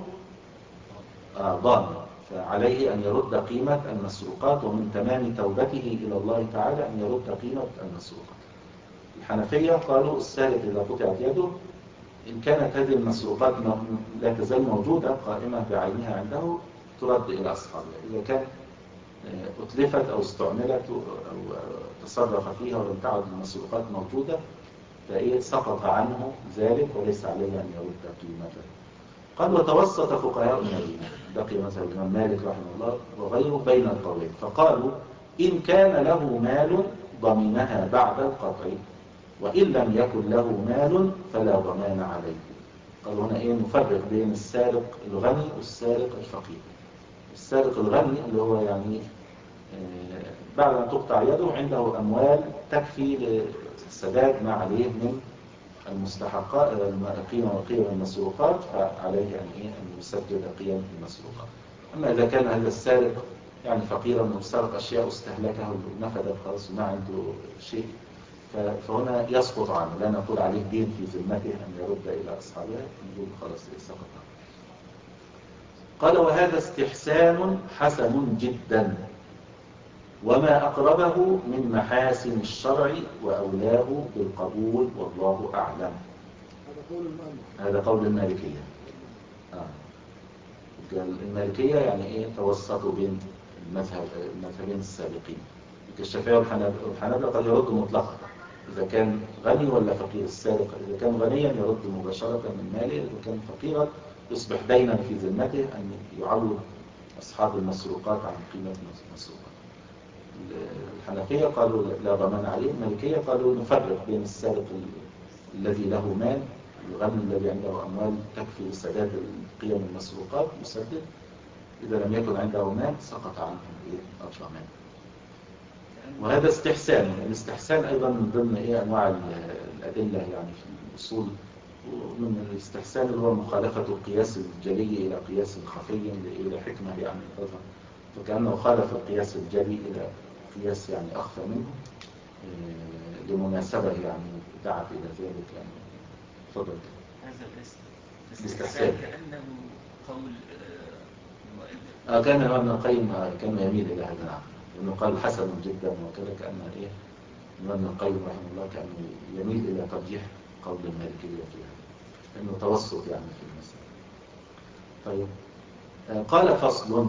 [SPEAKER 1] آه ضامن، فعليه أن يرد قيمة المسروقات، ومن تمام توبته إلى الله تعالى أن يرد قيمة المسروقات. الحنفية قالوا السارق إذا قطعت يده إن كانت هذه المسروقات لا تزال موجودة قائمة بعينها عنده ترد إلى أصحابها، إذا كان أتلفت أو استعملت أو تصرف فيها ولم تعد المسروقات موجودة فإيه سقط عنه ذلك وليس عليه أن يرد قيمته. قال وتوسط فقهاء المدينة، بقي مثلا الإمام مالك رحمه الله وغيره بين القولين، فقالوا إن كان له مال ضمنها بعد القطع، وإن لم يكن له مال فلا ضمان عليه. قالوا هنا إيه نفرق بين السارق الغني والسارق الفقير. السارق الغني اللي هو يعني بعد أن تقطع يده عنده أموال تكفي لسداد ما عليه من المستحقات قيمة وقيمة المسروقات، فعليه أن إيه أن يسدد قيم المسروقات. أما إذا كان هذا السارق يعني فقيرا وسرق أشياء استهلكها ونفذت خلاص وما عنده شيء، فهنا يسقط عنه، لا نقول عليه دين في ذمته أن يرد إلى أصحابه، نقول خلاص سقط عنه. قال وهذا استحسان حسن جدا، وما أقربه من محاسن الشرع وأولاه بالقبول والله أعلم. هذا قول المالكية. آه. المالكية يعني إيه توسطوا بين المذهب المذهبين السابقين. الشافعية والحنابلة قد يرد مطلقا إذا كان غني ولا فقير. السارق إذا كان غنيا يرد مباشرة من ماله، إذا كان فقيرا يصبح دينا في ذمته أن يعوض أصحاب المسروقات عن قيمة المسروقات. الحنفية قالوا لا ضمان عليه، المالكية قالوا نفرق بين السارق الذي له مال، الغني الذي عنده أموال تكفي لسداد قيم المسروقات يسدد، إذا لم يكن عنده مال سقط عنه الضمان. وهذا استحسان، الاستحسان أيضا من ضمن إيه أنواع الأدلة يعني في الأصول، ومن الاستحسان اللي هو مخالفة القياس الجلي إلى قياس خفي إلى حكمة يعني تظهر، فكأنه خالف القياس الجلي إلى قياس يعني أخفى منه لمناسبة يعني دعت إلى ذلك يعني. تفضل.
[SPEAKER 2] هذا الاستحسان كأنه قول
[SPEAKER 1] آه كان ابن القيم كان يميل إلى هذا العقل، لأنه قال حسن جدا وكذا، كأنه إيه ابن القيم رحمه الله كان يميل إلى ترجيح قول المالكية فيها، لأنه توسط يعني في المسألة. طيب آه قال فصل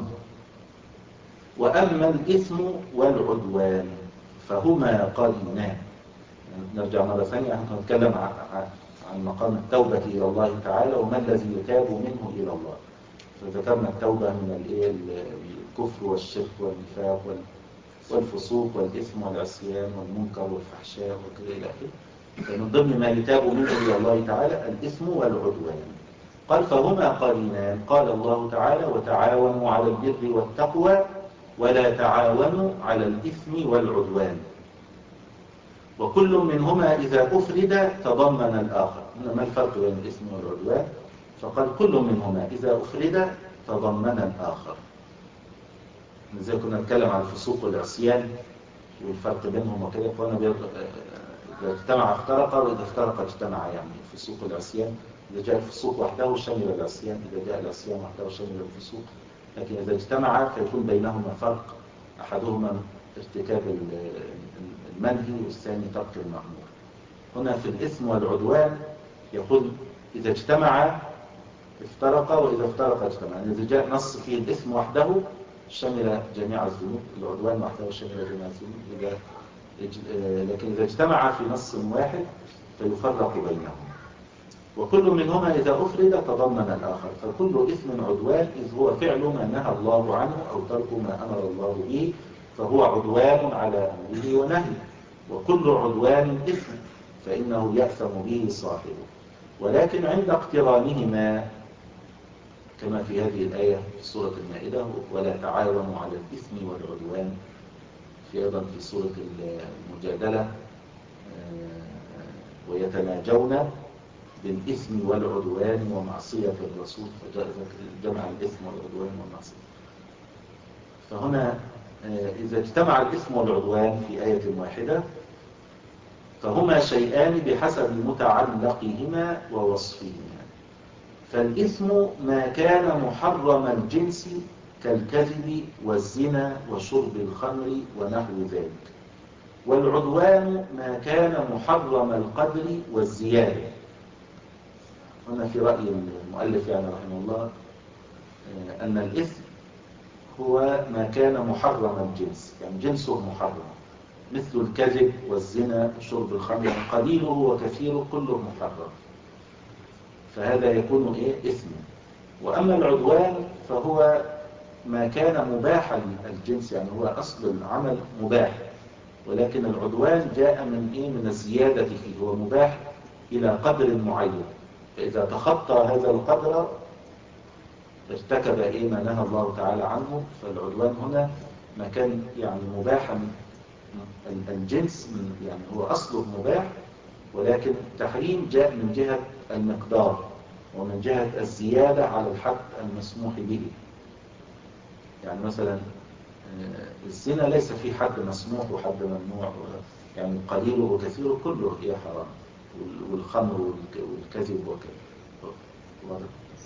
[SPEAKER 1] وأما الإثم والعدوان فهما قرينان. نرجع مرة ثانية نحن نتكلم عن مقام التوبة إلى الله تعالى وما الذي يتاب منه إلى الله. فذكرنا التوبة من الكفر والشرك والنفاق والفسوق والإثم والعصيان والمنكر والفحشاء وكذا إلى آخره. فمن ضمن ما يتاب منه إلى الله تعالى الإثم والعدوان. قال فهما قرينان، قال الله تعالى وتعاونوا على البر والتقوى ولا تعاونوا على الإثم والعدوان، وكل منهما إذا أفرد تضمن الآخر. ما الفرق بين الإثم والعدوان؟ فقال كل منهما إذا أفرد تضمن الآخر. زي كنا نتكلم عن الفسوق والعصيان والفرق بينهم وكده، فأنا بيض... إذا اجتمع افترق، وإذا افترق اجتمع. يعني الفسوق والعصيان إذا جاء الفسوق وحده شمل العصيان، إذا جاء العصيان وحده شمل الفسوق. لكن إذا اجتمع فيكون بينهما فرق، أحدهما ارتكاب المنهي والثاني ترك المأمور. هنا في الإثم والعدوان يقول إذا اجتمع افترق، وإذا افترق اجتمع. يعني إذا جاء نص فيه الإثم وحده شمل جميع الذنوب، العدوان وحده شمل جميع الذنوب. إذا لكن إذا اجتمع في نص واحد فيفرق بينهم. وكل منهما إذا أفرد تضمن الآخر، فكل إثم عدوان إذ هو فعل ما نهى الله عنه أو ترك ما أمر الله به، فهو عدوان على أمره ونهيه. وكل عدوان إثم فإنه يأثم به صاحبه، ولكن عند اقترانهما كما في هذه الآية في سورة المائدة ولا تعاونوا على الإثم والعدوان، في أيضا في سورة المجادلة ويتناجون بالإثم والعدوان ومعصية الرسول، فجاء جمع الإثم والعدوان والمعصية. فهنا إذا اجتمع الإثم والعدوان في آية واحدة فهما شيئان بحسب متعلقهما ووصفهما. فالإثم ما كان محرم الجنس كالكذب والزنا وشرب الخمر ونحو ذلك، والعدوان ما كان محرم القدر والزيادة. هنا في رأي المؤلف يعني رحمه الله أن الإثم هو ما كان محرم الجنس، يعني جنسه محرم، مثل الكذب والزنا وشرب الخمر، قليله وكثيره كله محرم، فهذا يكون إيه؟ إثما. وأما العدوان فهو ما كان مباحا الجنس، يعني هو أصل العمل مباح، ولكن العدوان جاء من إيه؟ من الزيادة فيه، هو مباح إلى قدر معين، فإذا تخطى هذا القدر ارتكب إيه ما نهى الله تعالى عنه. فالعدوان هنا ما كان يعني مباحا الجنس، يعني هو أصله مباح، ولكن التحريم جاء من جهة المقدار ومن جهة الزيادة على الحد المسموح به. يعني مثلا الزنا ليس فيه حد مسموح وحد ممنوع، يعني قليله وكثيره كله هي حرام، والخمر والكذب وكذا،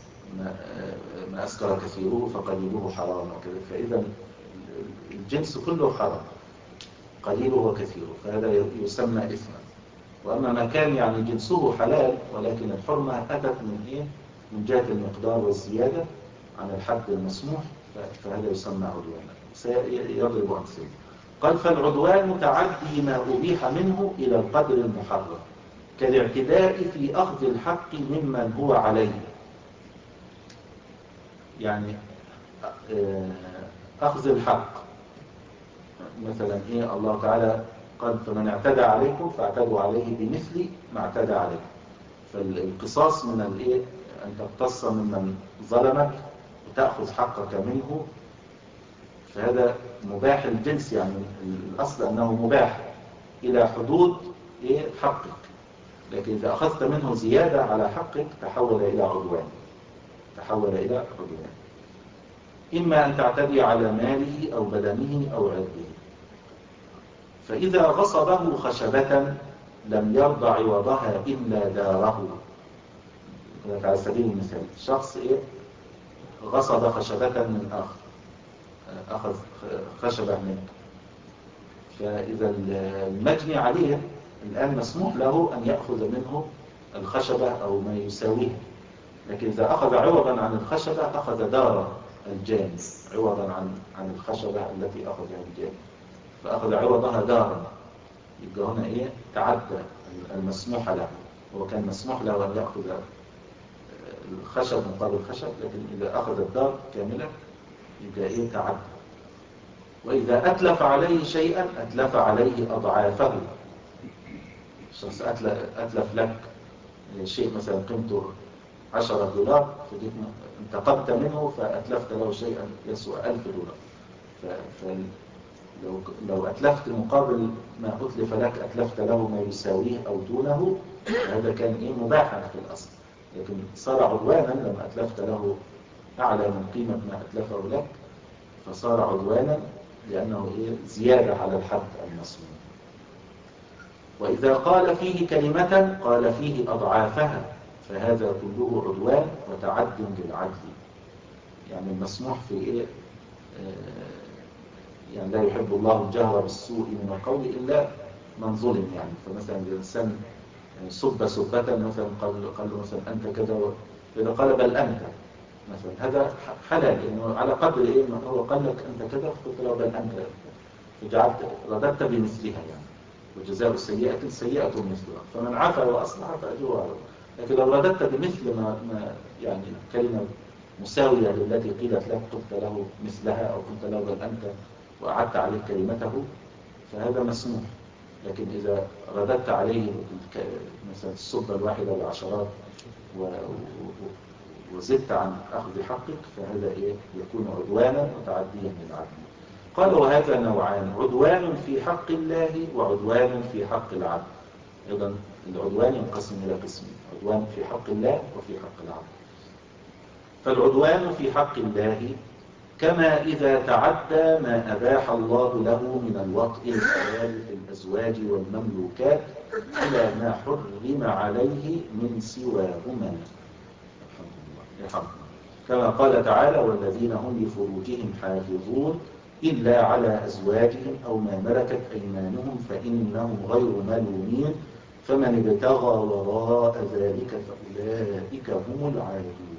[SPEAKER 1] ما أسكر كثيره فقليله حرام وكذا. فإذا الجنس كله حرام قليله وكثيره، فهذا يسمى إثما. وأما ما كان يعني جنسه حلال ولكن الحرمة أتت من إيه؟ من جهة المقدار والزيادة عن الحد المسموح، فهذا يسمى عدوانا. سيضرب أمثلة. قال فالعدوان تعدي ما أبيح منه إلى القدر المحرم، كالاعتداء في أخذ الحق ممن هو عليه. يعني أخذ الحق مثلا إيه؟ الله تعالى قال فمن اعتدى عليكم فاعتدوا عليه بمثل ما اعتدى عليكم. فالقصاص من الإيه؟ أن تقتص ممن ظلمك وتأخذ حقك منه، فهذا مباح الجنس، يعني الأصل أنه مباح إلى حدود إيه؟ حقك، لكن إذا أخذت منه زيادة على حقك تحول إلى عدوان، تحول إلى عدوان. إما أن تعتدي على ماله أو بدنه أو عرضه. فإذا غصبه خشبة لم يرضى عوضها إلا داره. على سبيل المثال شخص إيه؟ غصب خشبة من آخر، أخذ خشبة منه، فإذا المجني عليه الآن مسموح له أن يأخذ منه الخشبة أو ما يساويه، لكن إذا أخذ عوضا عن الخشبة أخذ دار الجاني عوضا عن عن الخشبة التي أخذها الجاني، فأخذ عوضها دارا. يبقى هنا إيه؟ تعدى المسموح له. هو كان مسموح له أن يأخذ الخشب مقابل الخشب، لكن إذا أخذ الدار كاملة يبقى إيه؟ تعدى. وإذا أتلف عليه شيئا أتلف عليه أضعافه. الشخص أتلف لك شيء مثلا قيمته عشرة دولار، فجيت انتقمت منه فأتلفت له شيئا يسوى ألف دولار. فلو لو أتلفت مقابل ما أتلف لك أتلفت له ما يساويه أو دونه، هذا كان إيه؟ مباحا في الأصل. لكن صار عدوانا لما أتلفت له أعلى من قيمة ما أتلفه لك، فصار عدوانا لأنه إيه زيادة على الحد المسموح. وإذا قال فيه كلمة قال فيه أضعافها، فهذا كله عدوان وتعد للعدل. يعني المسموح في إيه آه يعني لا يحب الله الجهر بالسوء من القول إلا من ظلم. يعني فمثلا الإنسان سب سبة مثلا قال, قال له مثلا أنت كذا، إذا قال بل أنت مثلا هذا حلال، إنه على قدر إيه ما هو قال لك أنت كذا فقلت له بل أنت، فجعلت رددت بمثلها يعني، وجزاء سيئة سيئة مثلها، فمن عفا وأصلح فأجره على الله. لكن لو رددت بمثل ما, ما يعني كلمة مساوية للتي قيلت لك قلت له مثلها أو قلت له بل أنت وأعدت عليه كلمته فهذا مسموح. لكن إذا رددت عليه مثلا السبة الواحدة بعشرات وزدت عن أخذ حقك فهذا إيه يكون عدوانا وتعديا للعدل. قال وهذا نوعان، عدوان في حق الله وعدوان في حق العبد. أيضا العدوان ينقسم إلى قسمين، عدوان في حق الله وفي حق العبد. فالعدوان في حق الله كما إذا تعدى ما أباح الله له من الوطء الحلال في الأزواج والمملوكات إلى ما حرم عليه من سواهما، كما قال تعالى والذين هم لفروجهم حافظون إلا على أزواجهم أو ما ملكت أيمانهم فإنهم غير ملومين فمن ابتغى وراء ذلك فأولئك هم العادون.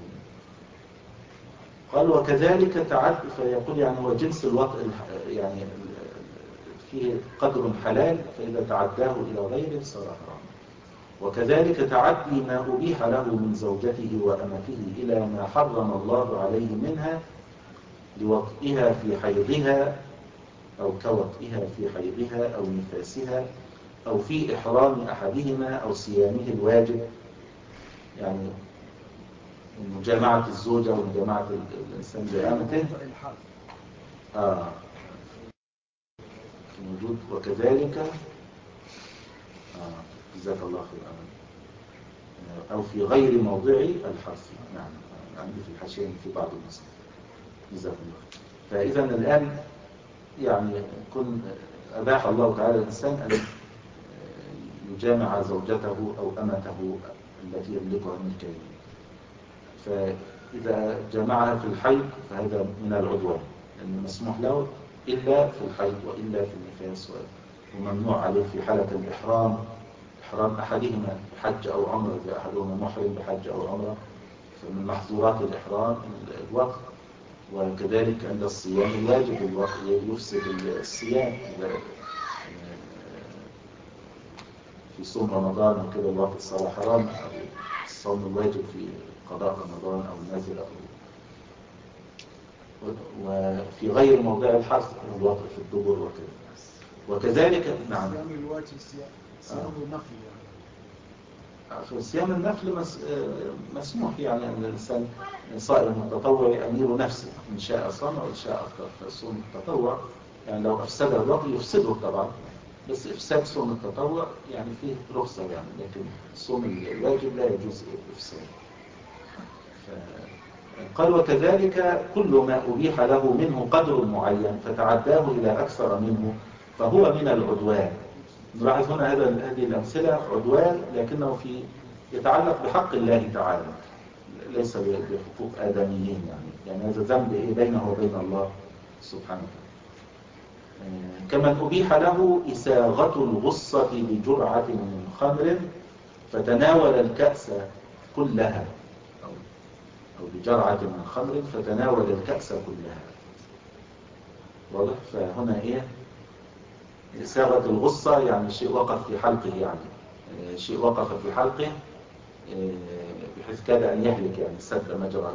[SPEAKER 1] قال وكذلك تعد، فيقول يعني هو جنس الوطء يعني فيه قدر حلال فإذا تعداه إلى غيره صار حرام. وكذلك تعدي ما أبيح له من زوجته وأمته إلى ما حرم الله عليه منها لوطئها في حيضها أو كوطئها في حيضها أو نفاسها أو في إحرام أحدهما أو صيامه الواجب، يعني مجامعة الزوجة ومجامعة الإنسان بأمته آه موجود. وكذلك آه جزاك الله خير آه أو في غير موضع الحرف. نعم عندي في الحاشية في بعض النسخ جزاك الله. فإذا الآن يعني كن أباح الله تعالى الإنسان أن يجامع زوجته أو أمته التي يملكها من كيمين، فإذا جمعها في الحيض فهذا من العدوان، لأنه مسموح له إلا في الحيض وإلا في النفاس، وممنوع عليه في حالة الإحرام، إحرام أحدهما بحج أو عمرة، إذا أحدهما محرم بحج أو عمرة فمن محظورات الإحرام الوقت. وكذلك عند الصيام الواجب الوقت يفسد الصيام، في صوم رمضان وكذا الوقت صار حرام، أو الصوم الواجب في قضاء رمضان أو النازل أو وفي غير موضع الحرف الوقت في الدبر وكذا. وكذلك نعم
[SPEAKER 3] صيام الواجب صيام النفل يعني
[SPEAKER 1] صيام النفل مسموح، يعني أن الإنسان صائم متطوع أمير نفسه إن شاء صام وإن شاء أفطر. فالصوم التطوع يعني لو أفسد الوقت يفسده طبعا، بس إفساد صوم التطوع يعني فيه رخصة يعني، لكن صوم الواجب لا يجوز إفساد. قال وكذلك كل ما أبيح له منه قدر معين فتعداه إلى أكثر منه فهو من العدوان. نلاحظ هنا هذا هذه الأمثلة عدوان لكنه في يتعلق بحق الله تعالى ليس بحقوق آدميين، يعني يعني هذا ذنب إيه بينه وبين الله سبحانه وتعالى. كمن أبيح له إساغة الغصة بجرعة من خمر فتناول الكأس كلها أو, أو بجرعة من خمر فتناول الكأس كلها. واضح؟ فهنا إيه إساغة الغصة يعني شيء وقف في حلقه، يعني شيء وقف في حلقه بحيث كاد أن يهلك، يعني سد مجرى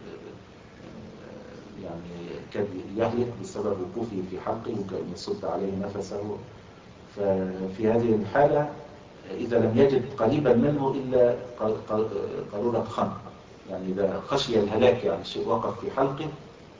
[SPEAKER 1] يعني كاد يهلك بسبب وقوفه في حلقه وكأن يصد عليه نفسه. ففي هذه الحالة إذا لم يجد قريبا منه إلا قارورة خمر، يعني إذا خشي الهلاك يعني شيء وقف في حلقه،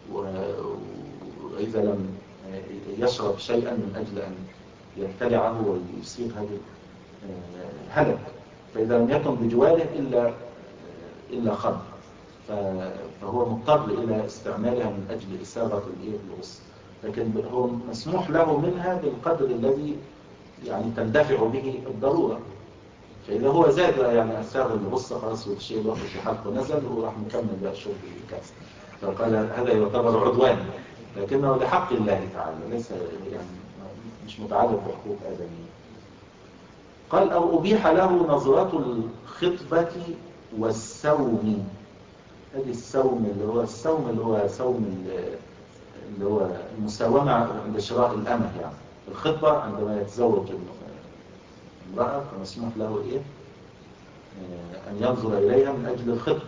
[SPEAKER 1] وإذا لم يشرب شيئا من أجل أن يبتلعه ويصير هذا هلك، فإذا لم يكن بجواره إلا إلا خضر، فهو مضطر إلى استعمالها من أجل إساغة الغصة، لكن هو مسموح له منها بالقدر الذي يعني تندفع به الضرورة. فإذا هو زاد يعني أساغ الغصة خلاص والشيء الوقت في حلقه نزل وهو راح مكمل بقى شرب الكاس، فقال هذا يعتبر عدوان، لكنه لحق الله تعالى ليس يعني مش متعلق بحقوق آدمية. قال أو أبيح له نظرة الخطبة والسوم. هذه السوم اللي هو السوم اللي هو سوم اللي هو المساومة عند شراء الأمة، يعني الخطبة عندما يتزوج امرأة فمسموح له إيه أن ينظر إليها من أجل الخطبة،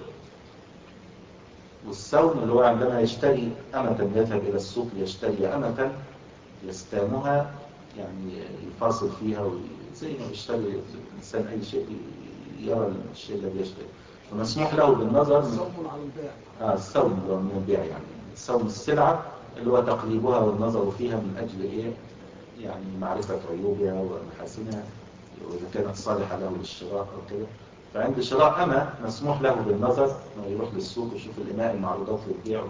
[SPEAKER 1] والسوم اللي هو عندما يشتري أمة يذهب إلى السوق يشتري أمة يستامها يعني يفاصل فيها زي ما يشتري الإنسان أي شيء يرى الشيء الذي يشتري، فمسموح له بالنظر.
[SPEAKER 3] السوم على البيع.
[SPEAKER 1] آه السوم من البيع، يعني السوم السلعة اللي هو تقريبها والنظر فيها من أجل إيه يعني معرفة عيوبها ومحاسنها وإذا كانت صالحة له للشراء أو كده. فعند شراء أمة مسموح له بالنظر إنه يروح للسوق ويشوف الإماء المعروضات للبيع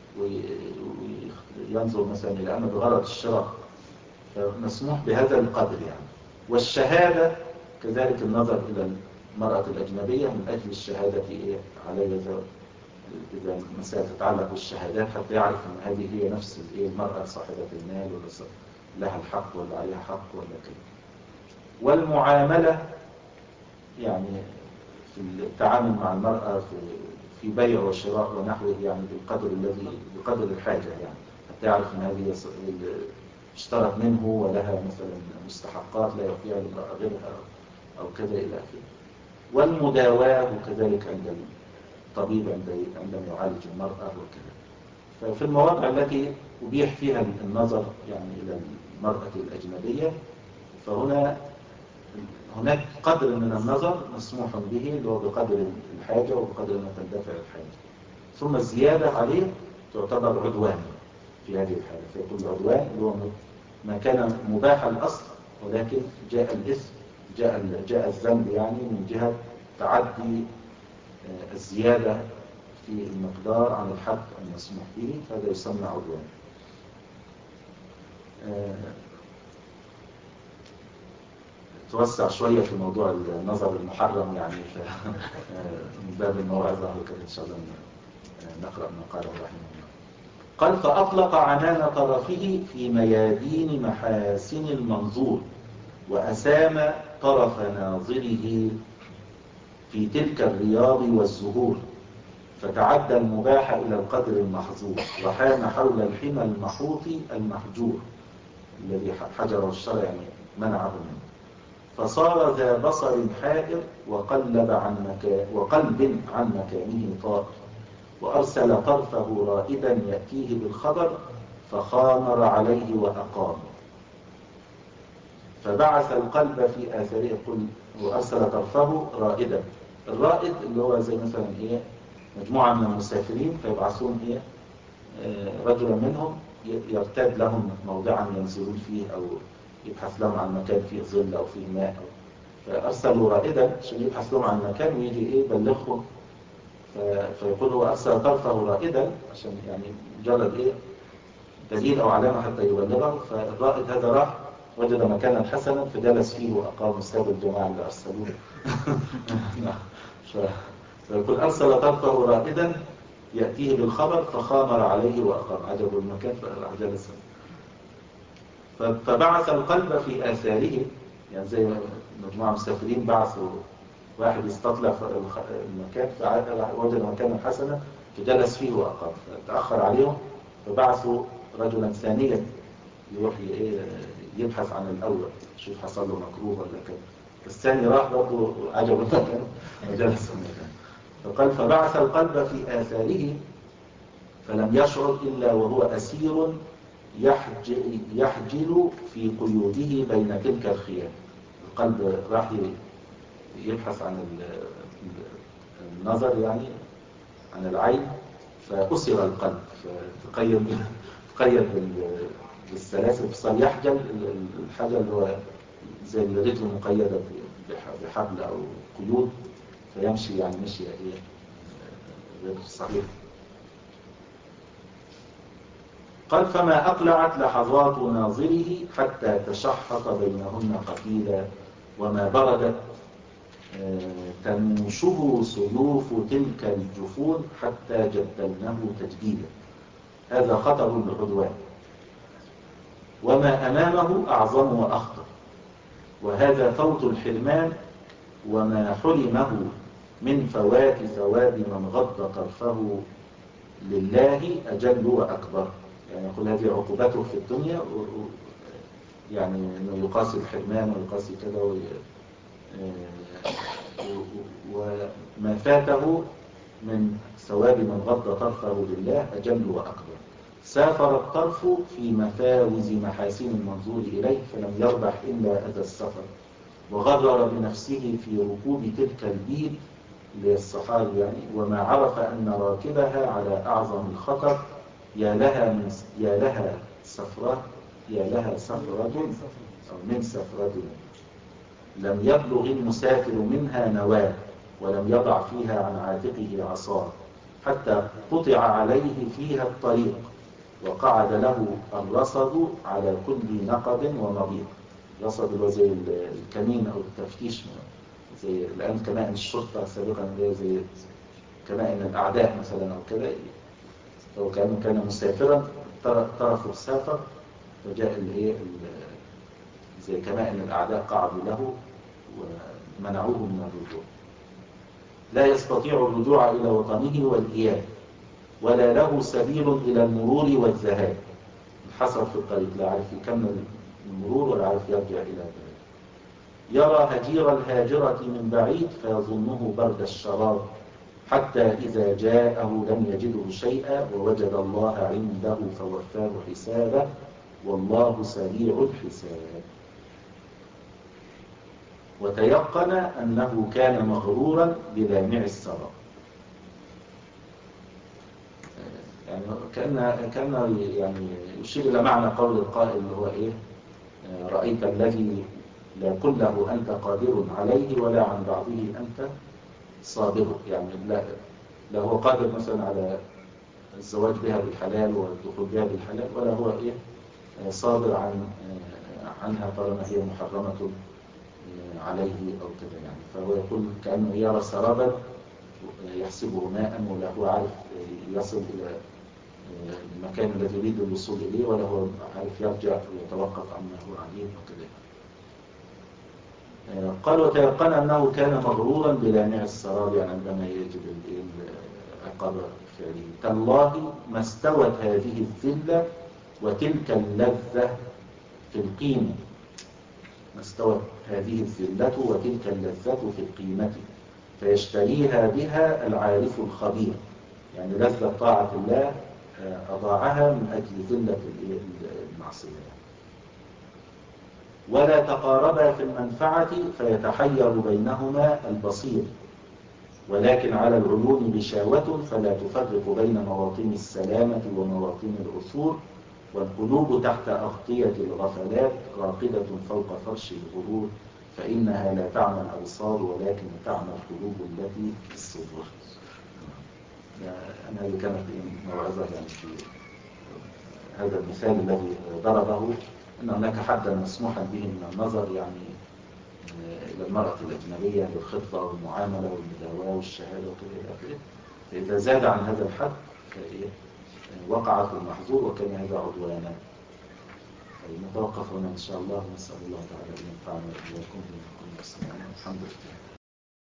[SPEAKER 1] وينظر مثلا إلى أمة بغرض الشراء، فمسموح بهذا القدر يعني. والشهادة كذلك النظر إلى المرأة الأجنبية من أجل الشهادة إيه عليها إذا مسألة تتعلق بالشهادات حتى يعرف أن هذه هي نفس المرأة صاحبة المال ولا لها الحق ولا عليها حق ولا كده. والمعاملة يعني في التعامل مع المرأة في في بيع وشراء ونحوه يعني بالقدر الذي بقدر الحاجة، يعني حتى يعرف أن هذه اشترت منه ولها مثلا مستحقات لا يعطيها لامرأة غيرها أو كذا إلى آخره. والمداواة وكذلك عند الطبيب عندما يعالج المرأة وكذا. ففي المواضع التي أبيح فيها النظر يعني إلى المرأة الأجنبية فهنا هناك قدر من النظر مسموح به اللي هو بقدر الحاجة وبقدر ما تندفع الحاجة، ثم الزيادة عليه تعتبر عدوان في هذه الحالة. فيكون العدوان اللي هو ما كان مباح الأصل ولكن جاء الإثم جاء جاء الذنب يعني من جهة تعدي الزيادة في المقدار عن الحد المسموح به، فهذا يسمى عدوان. توسع شوية في موضوع النظر المحرم يعني من باب الموعظة وكذا إن شاء الله نقرأ ما قاله رحمه الله. قال فأطلق عنان طرفه في ميادين محاسن المنظور وأسام طرف ناظره في تلك الرياض والزهور، فتعدى المباح إلى القدر المحظور وحام حول الحمى المحوط المحجور الذي حجره الشرع يعني منعه منه، فصار ذا بصر حائر وقلب عن مكان وقلب عن مكانه طائر، وأرسل طرفه رائدا يأتيه بالخبر فخامر عليه وأقام، فبعث القلب في آثاره. قل وأرسل طرفه رائدا، الرائد اللي هو زي مثلا إيه مجموعة من المسافرين فيبعثون إيه آه رجلا منهم يرتاد لهم موضعا ينزلون فيه أو يبحث لهم عن مكان فيه ظل أو فيه ماء أو فأرسلوا رائدا عشان يبحث لهم عن مكان ويجي إيه يبلغهم. فيقول هو أرسل طرفه رائدا عشان يعني مجرد إيه دليل أو علامة حتى يبلغه. فالرائد هذا راح وجد مكانا حسنا فجلس فيه وأقام استاذ الجماعة اللي أرسلوه. فيقول أرسل طرفه رائدا يأتيه بالخبر فخامر عليه وأقام، عجب المكان فراح جلس. فبعث القلب في آثاره، يعني زي مجموعة مسافرين بعثوا واحد يستطلع المكان فوجد مكانا حسنا فجلس فيه وأقام، فتأخر عليهم فبعثوا رجلا ثانيا يروح يبحث عن الأول شوف حصل له مكروه ولا كده. الثاني راح برضه عجب المكان وجلس المكان. فقال فبعث القلب في آثاره فلم يشعر إلا وهو أسير يحجل, يحجل في قيوده بين تلك الخيام. القلب راح يبحث عن النظر يعني عن العين فأسر القلب فتقيد تقيد بالسلاسل فصار يحجل الحجل اللي هو زي الرجل مقيدة بحبل أو قيود فيمشي يعني مشي صحيح. قال فما أقلعت لحظات ناظره حتى تشحط بينهن قتيلا وما بردت تنوشه سيوف تلك الجفون حتى جدلنه تجديدا. هذا خطر العدوان وما أمامه أعظم وأخطر، وهذا فوت الحرمان وما حرمه من فوات ثواب من غض طرفه لله أجل وأكبر. يعني يقول هذه عقوبته في الدنيا، يعني أنه يقاسي الحرمان ويقاسي كذا وي... وما فاته من ثواب من غض طرفه لله أجل وأكبر. سافر الطرف في مفاوز محاسن المنظور إليه فلم يربح إلا أذى السفر، وغرر بنفسه في ركوب تلك البيد للصحابي يعني، وما عرف أن راكبها على أعظم الخطر. يا لها من يا لها سفرة يا لها سفرة أو من سفرة لم يبلغ المسافر منها نواه، ولم يضع فيها عن عاتقه عصاه، حتى قطع عليه فيها الطريق، وقعد له الرصد على كل نقب ومضيق. رصد اللي هو زي الكمين أو التفتيش، زي الآن كمائن الشرطة سابقا، زي كمائن الأعداء مثلا أو كده. لو كان كان مسافرا طرفه سافر فجاء الايه زي كمائن الأعداء قعدوا له ومنعوه من الرجوع. لا يستطيع الرجوع إلى وطنه والإياب، ولا له سبيل إلى المرور والذهاب. انحصر في الطريق، لا عارف يكمل المرور ولا عارف يرجع إلى ذلك. يرى هجير الهاجرة من بعيد فيظنه برد الشراب، حتى إذا جاءه لم يجده شيئا ووجد الله عنده فوفاه حسابه، والله سريع الحساب. وتيقن أنه كان مغرورا بلامع السراب. يعني كان كان يعني يشير إلى معنى قول القائل اللي هو إيه: رأيت الذي لا كله أنت قادر عليه ولا عن بعضه أنت صابر. يعني لا, لا هو قادر مثلا على الزواج بها بالحلال والدخول بها بالحلال، ولا هو إيه صابر عن عنها طالما هي محرمة عليه أو كذا. يعني فهو يقول كأنه يرى سرابا يحسبه ماء، ولا هو عارف يصل إلى المكان الذي يريد الوصول إليه، ولا هو عارف يرجع ويتوقف عما هو عليه وكذا. قال وتيقن أنه كان مغرورا بلامع السراب، يعني عندما يجد عقاب فعله. تالله ما استوت هذه الذلة وتلك اللذة في القيمة. ما استوت هذه الذلة وتلك اللذة في القيمة، فيشتريها بها العارف الخبير. يعني لذة طاعة الله أضاعها من أجل ذلة المعصية. ولا تقاربا في المنفعة فيتحير بينهما البصير، ولكن على العيون بشاوة فلا تفرق بين مواطن السلامة ومواطن العثور. والقلوب تحت أغطية الغفلات راقدة فوق فرش الغرور، فإنها لا تعمى الأبصار ولكن تعمى القلوب التي في الصدور. أنا اللي كانت موعظة يعني في هذا المثال الذي ضربه، أن هناك حدا مسموحا به من النظر يعني إلى المرأة الأجنبية بالخطبة والمعاملة والمداواة والشهادة وكذا. فإذا زاد عن هذا الحد وقع في المحظور وكان هذا عدوانا. نتوقف هنا إن شاء الله. نسأل الله تعالى أن ينفعنا وإياكم بما قلنا. الحمد لله.